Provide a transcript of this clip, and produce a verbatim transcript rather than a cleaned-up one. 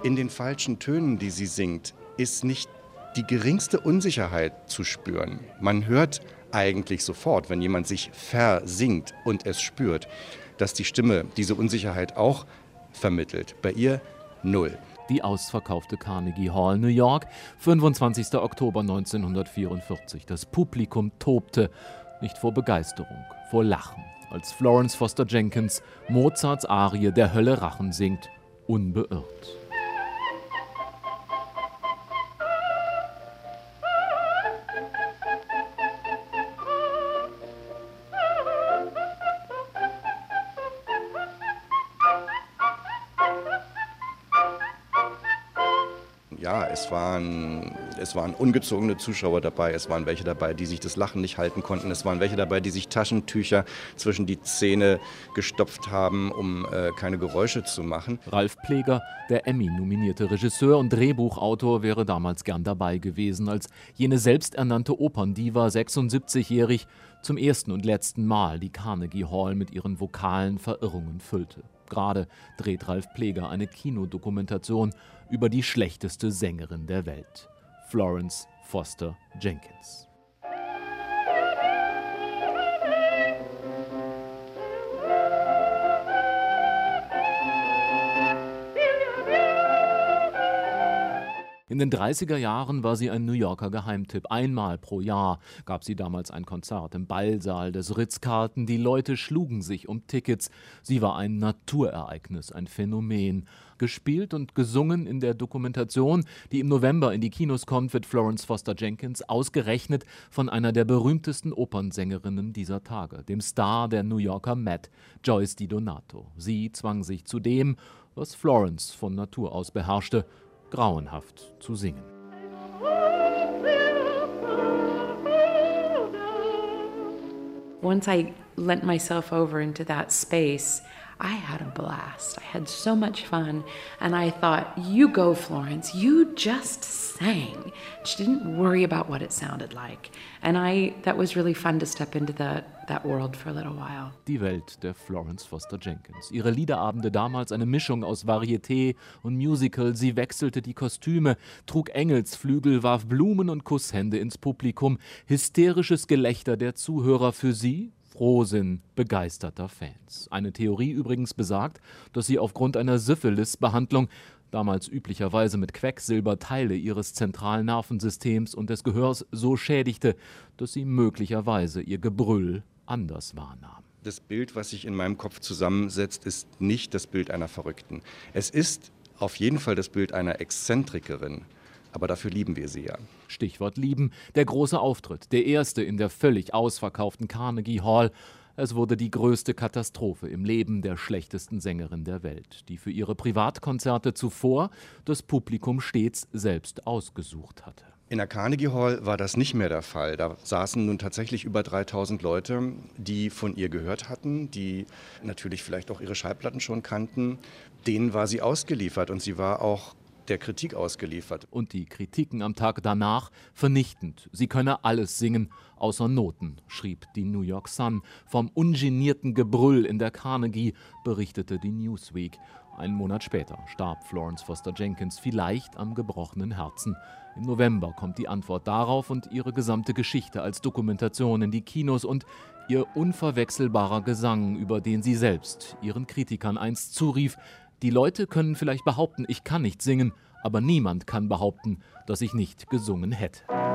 In den falschen Tönen, die sie singt, ist nicht die geringste Unsicherheit zu spüren. Man hört eigentlich sofort, wenn jemand sich versingt und es spürt, dass die Stimme diese Unsicherheit auch vermittelt. Bei ihr null. Die ausverkaufte Carnegie Hall, New York, fünfundzwanzigster Oktober neunzehnhundertvierundvierzig. Das Publikum tobte, nicht vor Begeisterung, vor Lachen, als Florence Foster Jenkins Mozarts Arie Der Hölle Rachen singt, unbeirrt. Ja, es waren, es waren ungezogene Zuschauer dabei, es waren welche dabei, die sich das Lachen nicht halten konnten, es waren welche dabei, die sich Taschentücher zwischen die Zähne gestopft haben, um äh, keine Geräusche zu machen. Ralph Pleger, der Emmy-nominierte Regisseur und Drehbuchautor, wäre damals gern dabei gewesen, als jene selbsternannte Operndiva, sechsundsiebzigjährig, zum ersten und letzten Mal die Carnegie Hall mit ihren vokalen Verirrungen füllte. Gerade dreht Ralph Pleger eine Kinodokumentation über die schlechteste Sängerin der Welt, Florence Foster Jenkins. In den dreißiger Jahren war sie ein New Yorker Geheimtipp. Einmal pro Jahr gab sie damals ein Konzert im Ballsaal des Ritz-Carlton. Die Leute schlugen sich um Tickets. Sie war ein Naturereignis, ein Phänomen. Gespielt und gesungen in der Dokumentation, die im November in die Kinos kommt, wird Florence Foster Jenkins ausgerechnet von einer der berühmtesten Opernsängerinnen dieser Tage, dem Star der New Yorker Met, Joyce DiDonato. Sie zwang sich zu dem, was Florence von Natur aus beherrschte, grauenhaft zu singen. Once I lent myself over into that space, I had a blast. I had so much fun. And I thought, you go, Florence. You just sang. She didn't worry about what it sounded like. And I, that was really fun to step into the, that world for a little while. Die Welt der Florence Foster Jenkins. Ihre Liederabende damals eine Mischung aus Varieté und Musical. Sie wechselte die Kostüme, trug Engelsflügel, warf Blumen und Kusshände ins Publikum. Hysterisches Gelächter der Zuhörer für sie. Frohsinn begeisterter Fans. Eine Theorie übrigens besagt, dass sie aufgrund einer Syphilis-Behandlung, damals üblicherweise mit Quecksilber, Teile ihres zentralen Nervensystems und des Gehörs so schädigte, dass sie möglicherweise ihr Gebrüll anders wahrnahm. Das Bild, was sich in meinem Kopf zusammensetzt, ist nicht das Bild einer Verrückten. Es ist auf jeden Fall das Bild einer Exzentrikerin. Aber dafür lieben wir sie ja. Stichwort lieben, der große Auftritt, der erste in der völlig ausverkauften Carnegie Hall. Es wurde die größte Katastrophe im Leben der schlechtesten Sängerin der Welt, die für ihre Privatkonzerte zuvor das Publikum stets selbst ausgesucht hatte. In der Carnegie Hall war das nicht mehr der Fall. Da saßen nun tatsächlich über dreitausend Leute, die von ihr gehört hatten, die natürlich vielleicht auch ihre Schallplatten schon kannten. Denen war sie ausgeliefert und sie war auch der Kritik ausgeliefert. Und die Kritiken am Tag danach vernichtend. Sie könne alles singen, außer Noten, schrieb die New York Sun. Vom ungenierten Gebrüll in der Carnegie berichtete die Newsweek. Einen Monat später starb Florence Foster Jenkins, vielleicht am gebrochenen Herzen. Im November kommt die Antwort darauf und ihre gesamte Geschichte als Dokumentation in die Kinos und ihr unverwechselbarer Gesang, über den sie selbst ihren Kritikern einst zurief: Die Leute können vielleicht behaupten, ich kann nicht singen, aber niemand kann behaupten, dass ich nicht gesungen hätte.